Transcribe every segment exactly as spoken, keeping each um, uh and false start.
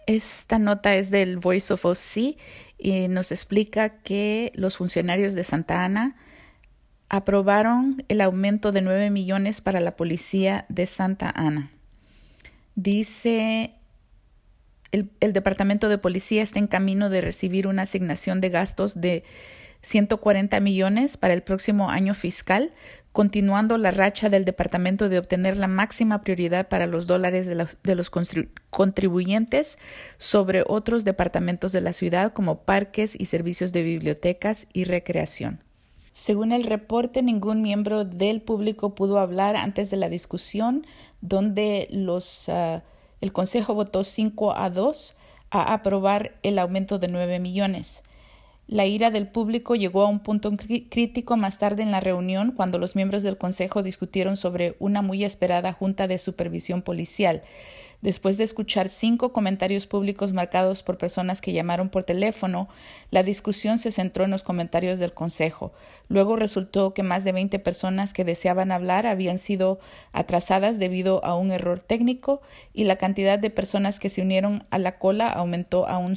Esta nota es del Voice of O C y nos explica que los funcionarios de Santa Ana aprobaron el aumento de nueve millones para la policía de Santa Ana. Dice, el, el Departamento de Policía está en camino de recibir una asignación de gastos de ciento cuarenta millones para el próximo año fiscal, continuando la racha del departamento de obtener la máxima prioridad para los dólares de los, de los contribuyentes sobre otros departamentos de la ciudad como parques y servicios de bibliotecas y recreación. Según el reporte, ningún miembro del público pudo hablar antes de la discusión, donde los, uh, el Consejo votó cinco a dos a aprobar el aumento de nueve millones. La ira del público llegó a un punto crítico más tarde en la reunión cuando los miembros del Consejo discutieron sobre una muy esperada Junta de Supervisión Policial. Después de escuchar cinco comentarios públicos marcados por personas que llamaron por teléfono, la discusión se centró en los comentarios del Consejo. Luego resultó que más de veinte personas que deseaban hablar habían sido atrasadas debido a un error técnico y la cantidad de personas que se unieron a la cola aumentó aún,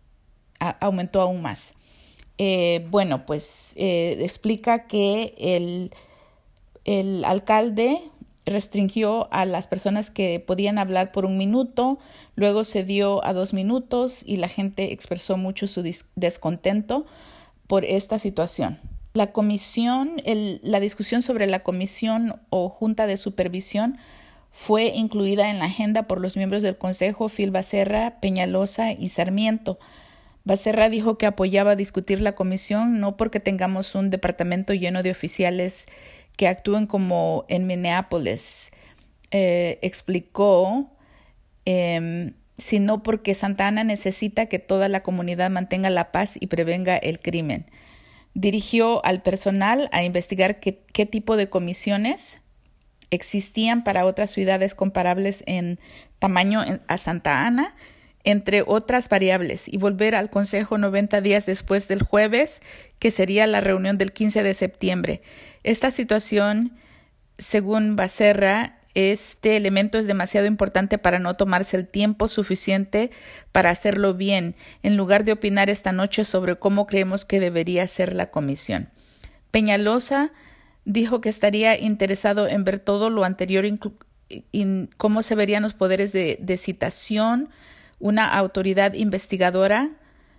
a, aumentó aún más. Eh, bueno, pues eh, explica que el, el alcalde restringió a las personas que podían hablar por un minuto, luego se dio a dos minutos y la gente expresó mucho su descontento por esta situación. La comisión, el, la discusión sobre la comisión o junta de supervisión fue incluida en la agenda por los miembros del Consejo Phil Becerra, Peñalosa y Sarmiento. Becerra dijo que apoyaba discutir la comisión no porque tengamos un departamento lleno de oficiales que actúen como en Minneapolis, eh, explicó, eh, sino porque Santa Ana necesita que toda la comunidad mantenga la paz y prevenga el crimen. Dirigió al personal a investigar qué, qué tipo de comisiones existían para otras ciudades comparables en tamaño a Santa Ana, entre otras variables, y volver al Consejo noventa días después del jueves, que sería la reunión del quince de septiembre. Esta situación, según Becerra, este elemento es demasiado importante para no tomarse el tiempo suficiente para hacerlo bien, en lugar de opinar esta noche sobre cómo creemos que debería ser la comisión. Peñalosa dijo que estaría interesado en ver todo lo anterior, inclu- in, cómo se verían los poderes de, de citación. Una autoridad investigadora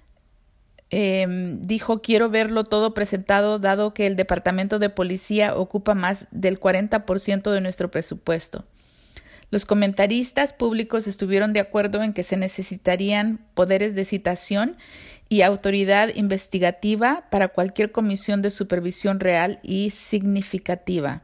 eh, dijo, quiero verlo todo presentado, dado que el Departamento de Policía ocupa más del cuarenta por ciento de nuestro presupuesto. Los comentaristas públicos estuvieron de acuerdo en que se necesitarían poderes de citación y autoridad investigativa para cualquier comisión de supervisión real y significativa.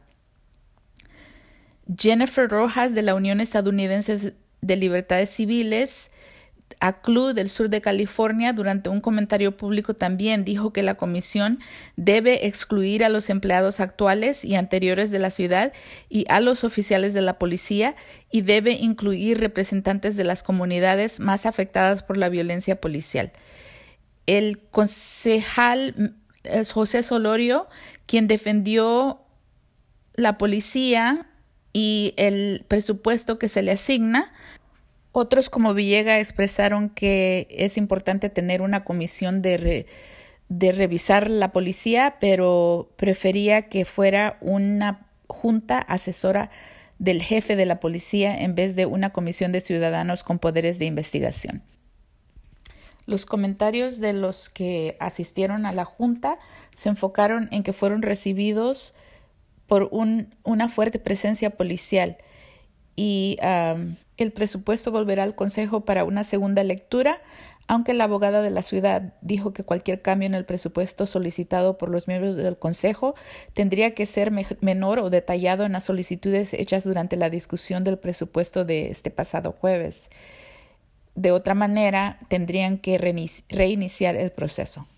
Jennifer Rojas, de la Unión Estadounidense de Libertades Civiles, A C L U del sur de California, durante un comentario público también dijo que la comisión debe excluir a los empleados actuales y anteriores de la ciudad y a los oficiales de la policía y debe incluir representantes de las comunidades más afectadas por la violencia policial. El concejal José Solorio, quien defendió la policía y el presupuesto que se le asigna, otros como Villega expresaron que es importante tener una comisión de, re, de revisar la policía, pero prefería que fuera una junta asesora del jefe de la policía en vez de una comisión de ciudadanos con poderes de investigación. Los comentarios de los que asistieron a la junta se enfocaron en que fueron recibidos por un, una fuerte presencia policial y um, el presupuesto volverá al Consejo para una segunda lectura, aunque la abogada de la ciudad dijo que cualquier cambio en el presupuesto solicitado por los miembros del Consejo tendría que ser me- menor o detallado en las solicitudes hechas durante la discusión del presupuesto de este pasado jueves. De otra manera, tendrían que reinici- reiniciar el proceso.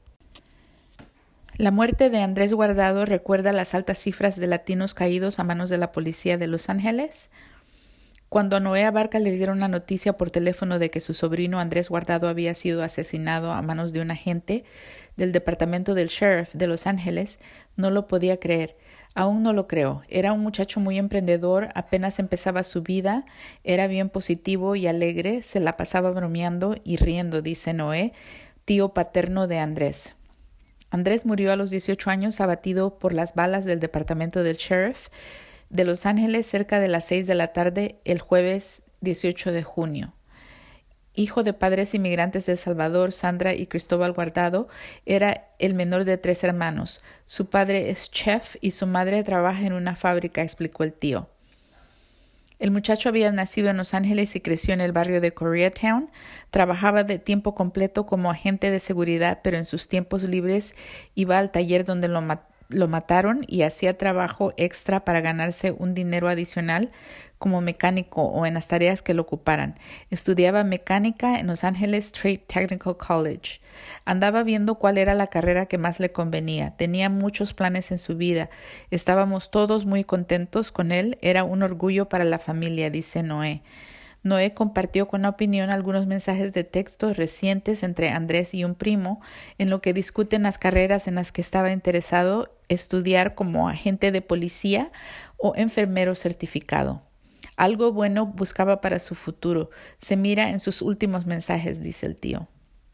La muerte de Andrés Guardado recuerda las altas cifras de latinos caídos a manos de la policía de Los Ángeles. Cuando a Noé Abarca le dieron la noticia por teléfono de que su sobrino Andrés Guardado había sido asesinado a manos de un agente del departamento del sheriff de Los Ángeles, no lo podía creer. Aún no lo creo. Era un muchacho muy emprendedor, apenas empezaba su vida, era bien positivo y alegre, se la pasaba bromeando y riendo, dice Noé, tío paterno de Andrés. Andrés murió a los dieciocho años abatido por las balas del departamento del sheriff de Los Ángeles cerca de las seis de la tarde el jueves dieciocho de junio. Hijo de padres inmigrantes de El Salvador, Sandra y Cristóbal Guardado, era el menor de tres hermanos. Su padre es chef y su madre trabaja en una fábrica, explicó el tío. El muchacho había nacido en Los Ángeles y creció en el barrio de Koreatown. Trabajaba de tiempo completo como agente de seguridad, pero en sus tiempos libres iba al taller donde lo, mat- lo mataron y hacía trabajo extra para ganarse un dinero adicional como mecánico o en las tareas que lo ocuparan. Estudiaba mecánica en Los Ángeles Trade Technical College. Andaba viendo cuál era la carrera que más le convenía. Tenía muchos planes en su vida. Estábamos todos muy contentos con él. Era un orgullo para la familia, dice Noé. Noé compartió con opinión algunos mensajes de texto recientes entre Andrés y un primo en lo que discuten las carreras en las que estaba interesado estudiar como agente de policía o enfermero certificado. Algo bueno buscaba para su futuro. Se mira en sus últimos mensajes, dice el tío.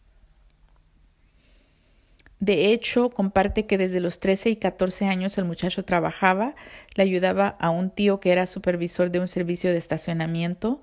De hecho, comparte que desde los trece y catorce años el muchacho trabajaba, le ayudaba a un tío que era supervisor de un servicio de estacionamiento.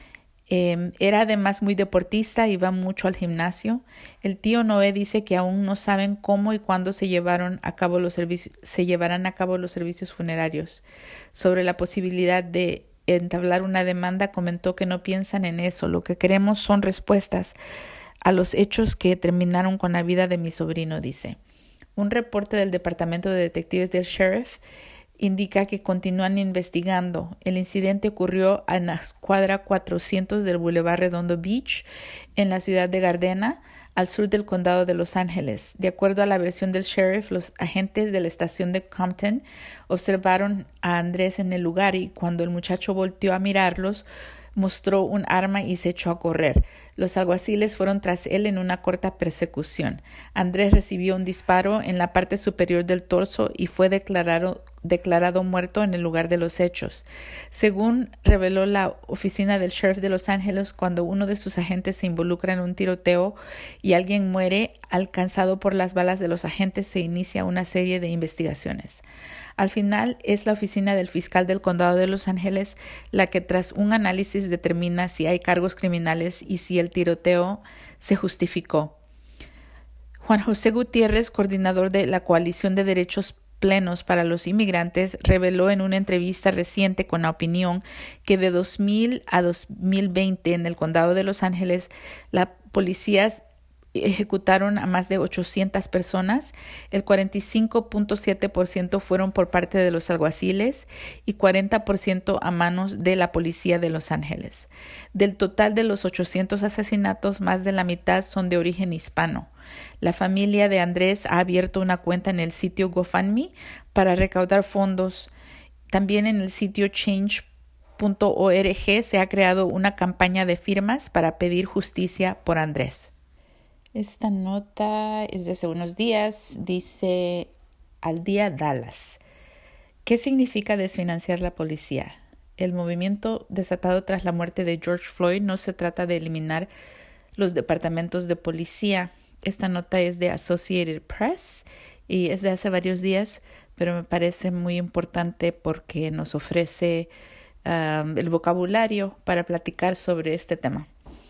Eh, era además muy deportista, iba mucho al gimnasio. El tío Noé dice que aún no saben cómo y cuándo se llevaron a cabo los servicios, se llevarán a cabo los servicios funerarios. Sobre la posibilidad de entablar una demanda, comentó que no piensan en eso. Lo que queremos son respuestas a los hechos que terminaron con la vida de mi sobrino, dice. Un reporte del Departamento de Detectives del Sheriff indica que continúan investigando. El incidente ocurrió en la cuadra cuatrocientos del Boulevard Redondo Beach, en la ciudad de Gardena, al sur del condado de Los Ángeles. De acuerdo a la versión del sheriff, los agentes de la estación de Compton observaron a Andrés en el lugar y cuando el muchacho volteó a mirarlos, mostró un arma y se echó a correr. Los alguaciles fueron tras él en una corta persecución. Andrés recibió un disparo en la parte superior del torso y fue declarado, declarado muerto en el lugar de los hechos. Según reveló la oficina del sheriff de Los Ángeles, cuando uno de sus agentes se involucra en un tiroteo y alguien muere, alcanzado por las balas de los agentes, se inicia una serie de investigaciones. Al final, es la oficina del fiscal del condado de Los Ángeles la que tras un análisis determina si hay cargos criminales y si el tiroteo se justificó. Juan José Gutiérrez, coordinador de la Coalición de Derechos Plenos para los Inmigrantes, reveló en una entrevista reciente con La Opinión que de dos mil a dos mil veinte en el condado de Los Ángeles, la policía ejecutaron a más de ochocientas personas. El cuarenta y cinco punto siete por ciento fueron por parte de los alguaciles y cuarenta por ciento a manos de la policía de Los Ángeles. Del total de los ochocientos asesinatos, más de la mitad son de origen hispano. La familia de Andrés ha abierto una cuenta en el sitio GoFundMe para recaudar fondos. También en el sitio change punto org se ha creado una campaña de firmas para pedir justicia por Andrés. Esta nota es de hace unos días, dice Al Día Dallas. ¿Qué significa desfinanciar la policía? El movimiento desatado tras la muerte de George Floyd no se trata de eliminar los departamentos de policía. Esta nota es de Associated Press y es de hace varios días, pero me parece muy importante porque nos ofrece um, el vocabulario para platicar sobre este tema.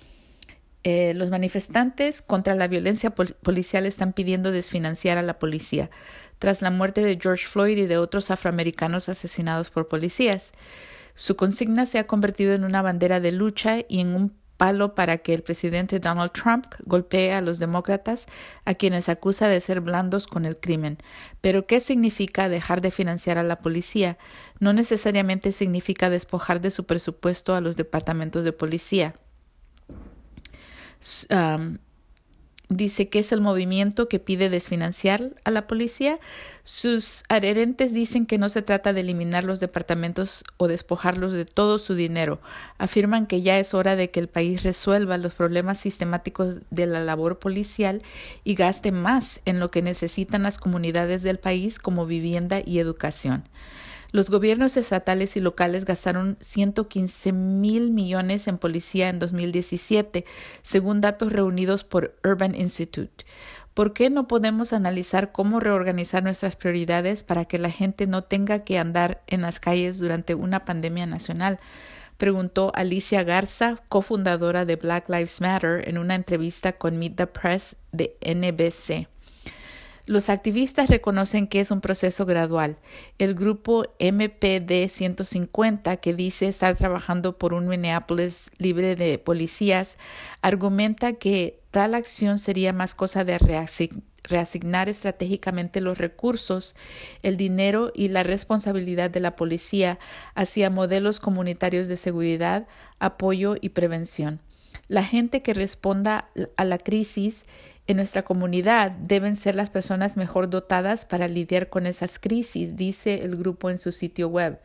Eh, los manifestantes contra la violencia pol- policial están pidiendo desfinanciar a la policía tras la muerte de George Floyd y de otros afroamericanos asesinados por policías. Su consigna se ha convertido en una bandera de lucha y en un palo para que el presidente Donald Trump golpee a los demócratas, a quienes acusa de ser blandos con el crimen. Pero, ¿qué significa dejar de financiar a la policía? No necesariamente significa despojar de su presupuesto a los departamentos de policía. Um, dice que es el movimiento que pide desfinanciar a la policía. Sus adherentes dicen que no se trata de eliminar los departamentos o despojarlos de todo su dinero. Afirman que ya es hora de que el país resuelva los problemas sistemáticos de la labor policial y gaste más en lo que necesitan las comunidades del país como vivienda y educación. Los gobiernos estatales y locales gastaron ciento quince mil millones en policía en dos mil diecisiete, según datos reunidos por Urban Institute. ¿Por qué no podemos analizar cómo reorganizar nuestras prioridades para que la gente no tenga que andar en las calles durante una pandemia nacional?, preguntó Alicia Garza, cofundadora de Black Lives Matter, en una entrevista con Meet the Press de N B C. Los activistas reconocen que es un proceso gradual. El grupo M P D ciento cincuenta, que dice estar trabajando por un Minneapolis libre de policías, argumenta que tal acción sería más cosa de reasign- reasignar estratégicamente los recursos, el dinero y la responsabilidad de la policía hacia modelos comunitarios de seguridad, apoyo y prevención. La gente que responda a la crisis en nuestra comunidad deben ser las personas mejor dotadas para lidiar con esas crisis, dice el grupo en su sitio web.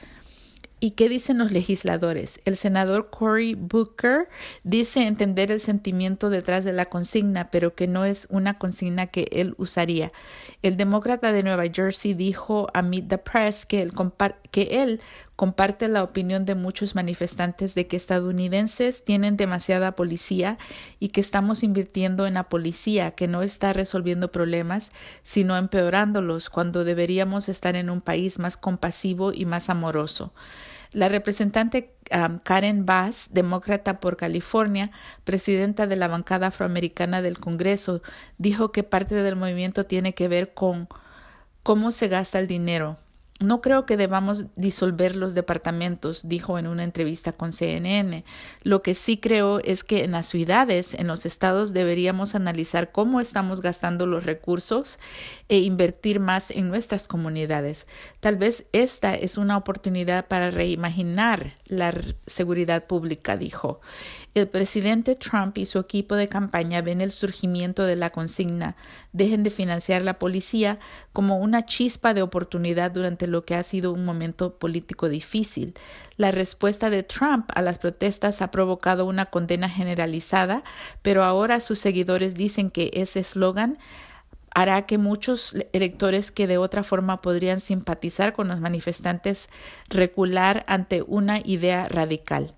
¿Y qué dicen los legisladores? El senador Cory Booker dice entender el sentimiento detrás de la consigna, pero que no es una consigna que él usaría. El demócrata de Nueva Jersey dijo a Meet the Press que él, compar- que él comparte la opinión de muchos manifestantes de que estadounidenses tienen demasiada policía y que estamos invirtiendo en la policía, que no está resolviendo problemas, sino empeorándolos, cuando deberíamos estar en un país más compasivo y más amoroso. La representante um, Karen Bass, demócrata por California, presidenta de la bancada afroamericana del Congreso, dijo que parte del movimiento tiene que ver con cómo se gasta el dinero. No creo que debamos disolver los departamentos, dijo en una entrevista con C N N. Lo que sí creo es que en las ciudades, en los estados, deberíamos analizar cómo estamos gastando los recursos e invertir más en nuestras comunidades. Tal vez esta es una oportunidad para reimaginar la seguridad pública, dijo. El presidente Trump y su equipo de campaña ven el surgimiento de la consigna "dejen de financiar la policía" como una chispa de oportunidad durante lo que ha sido un momento político difícil. La respuesta de Trump a las protestas ha provocado una condena generalizada, pero ahora sus seguidores dicen que ese eslogan hará que muchos electores que de otra forma podrían simpatizar con los manifestantes recular ante una idea radical.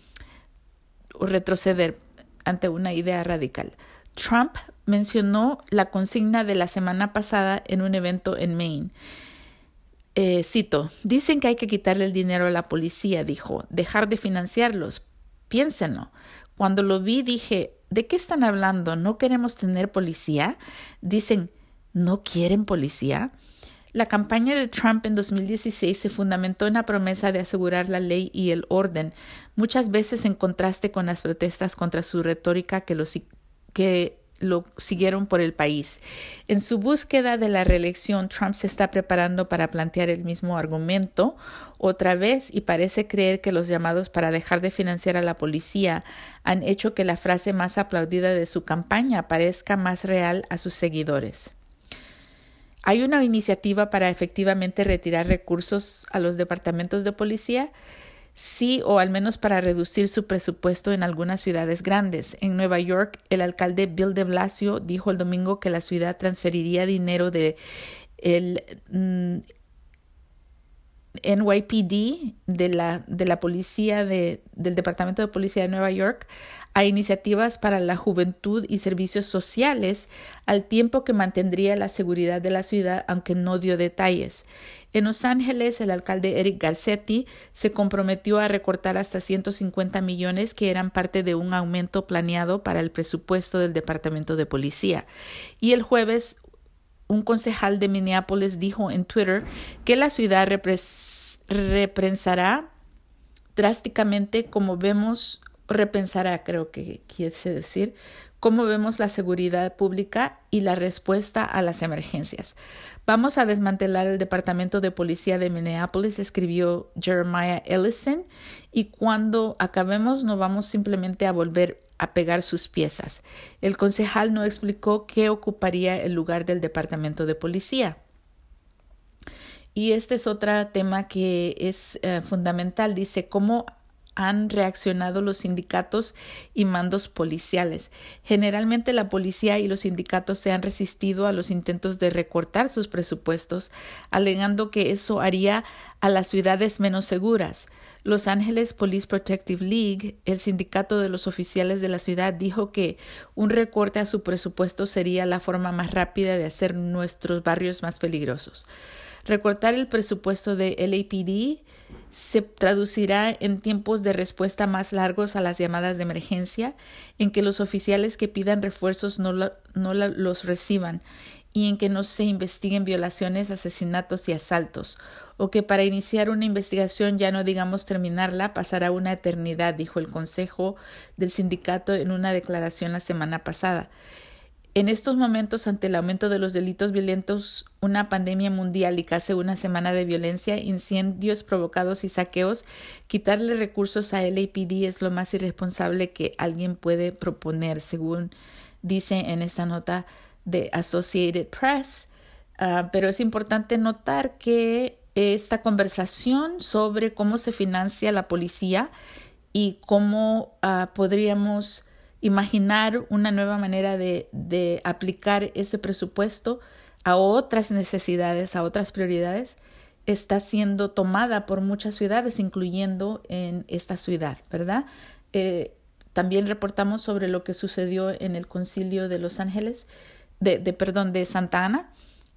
O retroceder ante una idea radical. Trump mencionó la consigna de la semana pasada en un evento en Maine. Eh, cito, dicen que hay que quitarle el dinero a la policía, dijo, dejar de financiarlos. Piénsenlo. Cuando lo vi dije, ¿de qué están hablando? ¿No queremos tener policía? Dicen, ¿no quieren policía? La campaña de Trump en dos mil dieciséis se fundamentó en la promesa de asegurar la ley y el orden, muchas veces en contraste con las protestas contra su retórica que lo, que lo siguieron por el país. En su búsqueda de la reelección, Trump se está preparando para plantear el mismo argumento otra vez y parece creer que los llamados para dejar de financiar a la policía han hecho que la frase más aplaudida de su campaña parezca más real a sus seguidores. ¿Hay una iniciativa para efectivamente retirar recursos a los departamentos de policía? Sí, o al menos para reducir su presupuesto en algunas ciudades grandes. En Nueva York, el alcalde Bill de Blasio dijo el domingo que la ciudad transferiría dinero de el mm, N Y P D, de la, de la policía de, del Departamento de Policía de Nueva York, a iniciativas para la juventud y servicios sociales, al tiempo que mantendría la seguridad de la ciudad, aunque no dio detalles. En Los Ángeles, el alcalde Eric Garcetti se comprometió a recortar hasta ciento cincuenta millones que eran parte de un aumento planeado para el presupuesto del Departamento de Policía. Y el jueves, un concejal de Minneapolis dijo en Twitter que la ciudad repres- reprensará drásticamente como vemos repensará, creo que quiere decir, cómo vemos la seguridad pública y la respuesta a las emergencias. Vamos a desmantelar el Departamento de Policía de Minneapolis, escribió Jeremiah Ellison, y cuando acabemos no vamos simplemente a volver a pegar sus piezas. El concejal no explicó qué ocuparía el lugar del departamento de policía. Y este es otro tema que es eh, fundamental. Dice, ¿cómo han reaccionado los sindicatos y mandos policiales? Generalmente la policía y los sindicatos se han resistido a los intentos de recortar sus presupuestos, alegando que eso haría a las ciudades menos seguras. Los Ángeles Police Protective League, el sindicato de los oficiales de la ciudad, dijo que un recorte a su presupuesto sería la forma más rápida de hacer nuestros barrios más peligrosos. Recortar el presupuesto de L A P D se traducirá en tiempos de respuesta más largos a las llamadas de emergencia, en que los oficiales que pidan refuerzos no, lo, no la, los reciban y en que no se investiguen violaciones, asesinatos y asaltos, o que para iniciar una investigación, ya no digamos terminarla, pasará una eternidad, dijo el consejo del sindicato en una declaración la semana pasada. En estos momentos, ante el aumento de los delitos violentos, una pandemia mundial y casi una semana de violencia, incendios provocados y saqueos, quitarle recursos a L A P D es lo más irresponsable que alguien puede proponer, según dice en esta nota de Associated Press. Uh, pero es importante notar que esta conversación sobre cómo se financia la policía y cómo uh, podríamos imaginar una nueva manera de, de aplicar ese presupuesto a otras necesidades, a otras prioridades, está siendo tomada por muchas ciudades, incluyendo en esta ciudad, ¿verdad? Eh, también reportamos sobre lo que sucedió en el concilio de Los Ángeles, de, de perdón, de Santa Ana,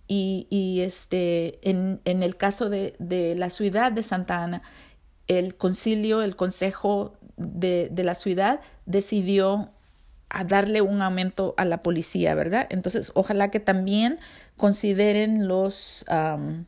y, y este, en, en el caso de, de la ciudad de Santa Ana, el concilio, el consejo de, de la ciudad decidió a darle un aumento a la policía, ¿verdad? Entonces, ojalá que también consideren los um,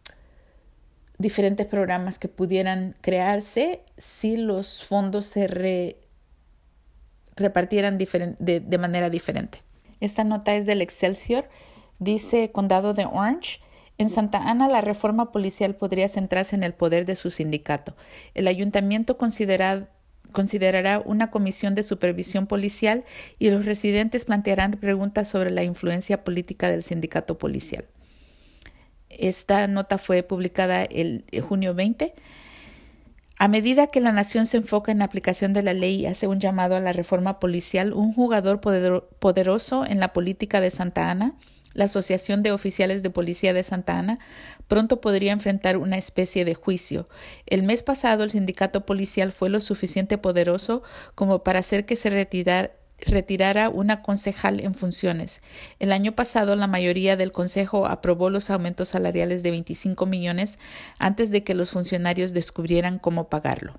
diferentes programas que pudieran crearse si los fondos se re, repartieran diferent, de, de manera diferente. Esta nota es del Excelsior. Dice Condado de Orange. En Santa Ana, la reforma policial podría centrarse en el poder de su sindicato. El ayuntamiento considera considerará una comisión de supervisión policial y los residentes plantearán preguntas sobre la influencia política del sindicato policial. Esta nota fue publicada el junio veinte. A medida que la nación se enfoca en la aplicación de la ley y hace un llamado a la reforma policial, un jugador poder- poderoso en la política de Santa Ana, la Asociación de Oficiales de Policía de Santa Ana, pronto podría enfrentar una especie de juicio. El mes pasado, el sindicato policial fue lo suficiente poderoso como para hacer que se retirar, retirara una concejal en funciones. El año pasado, la mayoría del consejo aprobó los aumentos salariales de veinticinco millones antes de que los funcionarios descubrieran cómo pagarlo.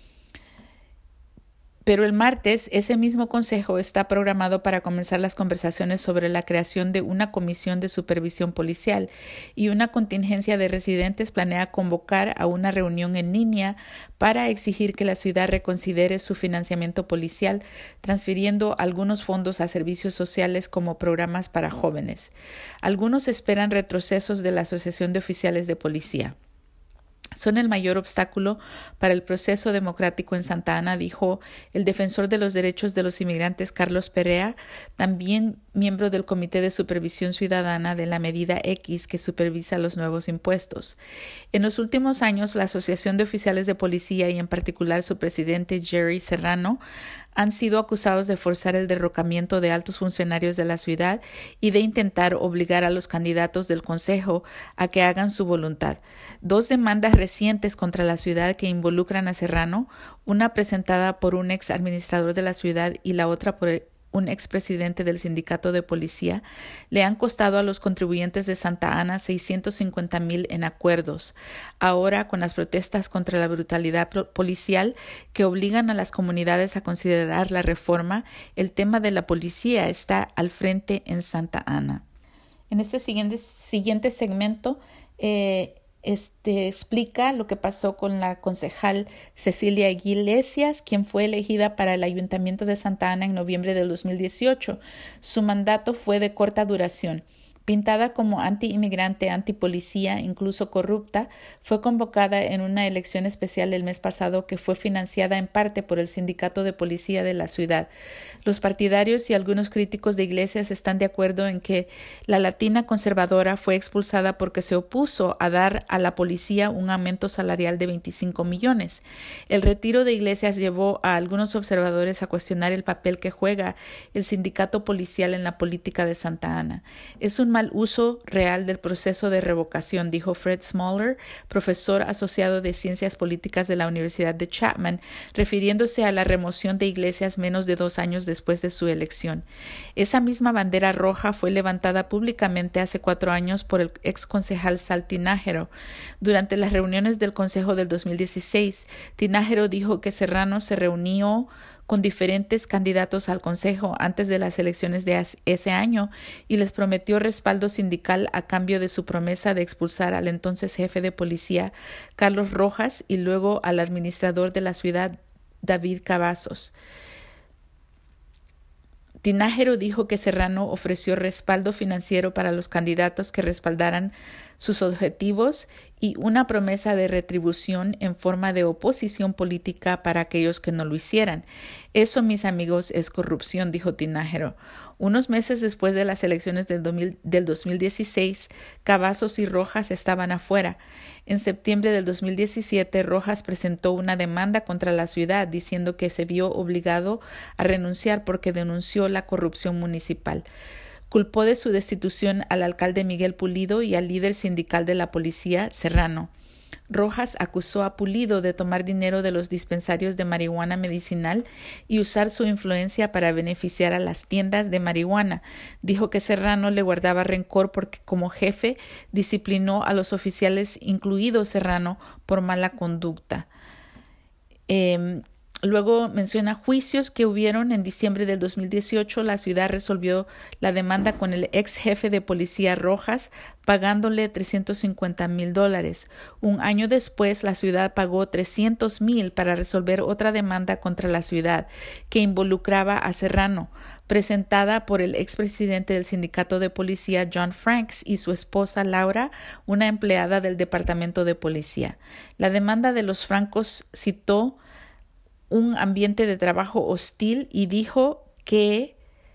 Pero el martes, ese mismo consejo está programado para comenzar las conversaciones sobre la creación de una comisión de supervisión policial y una contingencia de residentes planea convocar a una reunión en línea para exigir que la ciudad reconsidere su financiamiento policial, transfiriendo algunos fondos a servicios sociales como programas para jóvenes. Algunos esperan retrocesos de la Asociación de Oficiales de Policía. Son el mayor obstáculo para el proceso democrático en Santa Ana, dijo el defensor de los derechos de los inmigrantes Carlos Perea, también miembro del Comité de Supervisión Ciudadana de la Medida X que supervisa los nuevos impuestos. En los últimos años, la Asociación de Oficiales de Policía y en particular su presidente Jerry Serrano han sido acusados de forzar el derrocamiento de altos funcionarios de la ciudad y de intentar obligar a los candidatos del Consejo a que hagan su voluntad. Dos demandas recientes contra la ciudad que involucran a Serrano, una presentada por un ex administrador de la ciudad y la otra por un expresidente del sindicato de policía, le han costado a los contribuyentes de Santa Ana seiscientos cincuenta mil en acuerdos. Ahora, con las protestas contra la brutalidad policial que obligan a las comunidades a considerar la reforma, el tema de la policía está al frente en Santa Ana. En este siguiente, siguiente segmento, eh, Este explica lo que pasó con la concejal Cecilia Iglesias, quien fue elegida para el Ayuntamiento de Santa Ana en noviembre del dos mil dieciocho. Su mandato fue de corta duración, Pintada como anti-inmigrante, antipolicía, incluso corrupta, fue convocada en una elección especial el mes pasado que fue financiada en parte por el sindicato de policía de la ciudad. Los partidarios y algunos críticos de Iglesias están de acuerdo en que la latina conservadora fue expulsada porque se opuso a dar a la policía un aumento salarial de veinticinco millones. El retiro de Iglesias llevó a algunos observadores a cuestionar el papel que juega el sindicato policial en la política de Santa Ana. Es un mal uso real del proceso de revocación, dijo Fred Smaller, profesor asociado de Ciencias Políticas de la Universidad de Chapman, refiriéndose a la remoción de Iglesias menos de dos años después de su elección. Esa misma bandera roja fue levantada públicamente hace cuatro años por el ex concejal Sal Tinajero. Durante las reuniones del Consejo del dos mil dieciséis, Tinajero dijo que Serrano se reunió con diferentes candidatos al Consejo antes de las elecciones de ese año y les prometió respaldo sindical a cambio de su promesa de expulsar al entonces jefe de policía Carlos Rojas y luego al administrador de la ciudad David Cavazos. Tinajero dijo que Serrano ofreció respaldo financiero para los candidatos que respaldaran sus objetivos y una promesa de retribución en forma de oposición política para aquellos que no lo hicieran. Eso, mis amigos, es corrupción, dijo Tinajero. Unos meses después de las elecciones del, del dos mil dieciséis, Cavazos y Rojas estaban afuera. En septiembre del dos mil diecisiete, Rojas presentó una demanda contra la ciudad diciendo que se vio obligado a renunciar porque denunció la corrupción municipal. Culpó de su destitución al alcalde Miguel Pulido y al líder sindical de la policía, Serrano. Rojas acusó a Pulido de tomar dinero de los dispensarios de marihuana medicinal y usar su influencia para beneficiar a las tiendas de marihuana. Dijo que Serrano le guardaba rencor porque como jefe disciplinó a los oficiales, incluido Serrano, por mala conducta. Eh, Luego menciona juicios que hubieron en diciembre del dos mil dieciocho. La ciudad resolvió la demanda con el ex jefe de policía Rojas, pagándole trescientos cincuenta mil dólares. Un año después, la ciudad pagó trescientos mil para resolver otra demanda contra la ciudad que involucraba a Serrano, presentada por el expresidente del sindicato de policía John Franks y su esposa Laura, una empleada del departamento de policía. La demanda de los Francos citó un ambiente de trabajo hostil y dijo que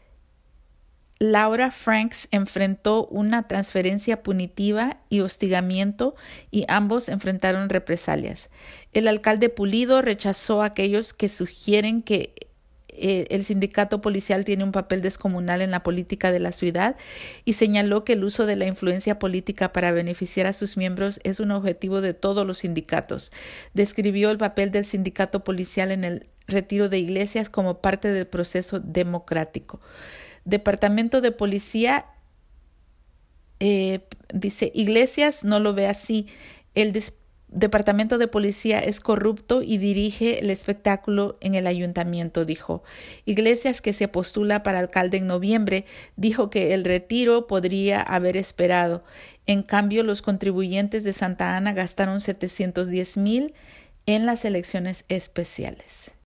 Laura Franks enfrentó una transferencia punitiva y hostigamiento y ambos enfrentaron represalias. El alcalde Pulido rechazó a aquellos que sugieren que eh, el sindicato policial tiene un papel descomunal en la política de la ciudad y señaló que el uso de la influencia política para beneficiar a sus miembros es un objetivo de todos los sindicatos. Describió el papel del sindicato policial en el retiro de Iglesias como parte del proceso democrático. Departamento de Policía eh, dice, Iglesias no lo ve así. El des- Departamento de Policía es corrupto y dirige el espectáculo en el ayuntamiento, dijo. Iglesias, que se postula para alcalde en noviembre, dijo que el retiro podría haber esperado. En cambio, los contribuyentes de Santa Ana gastaron setecientos diez mil en las elecciones especiales.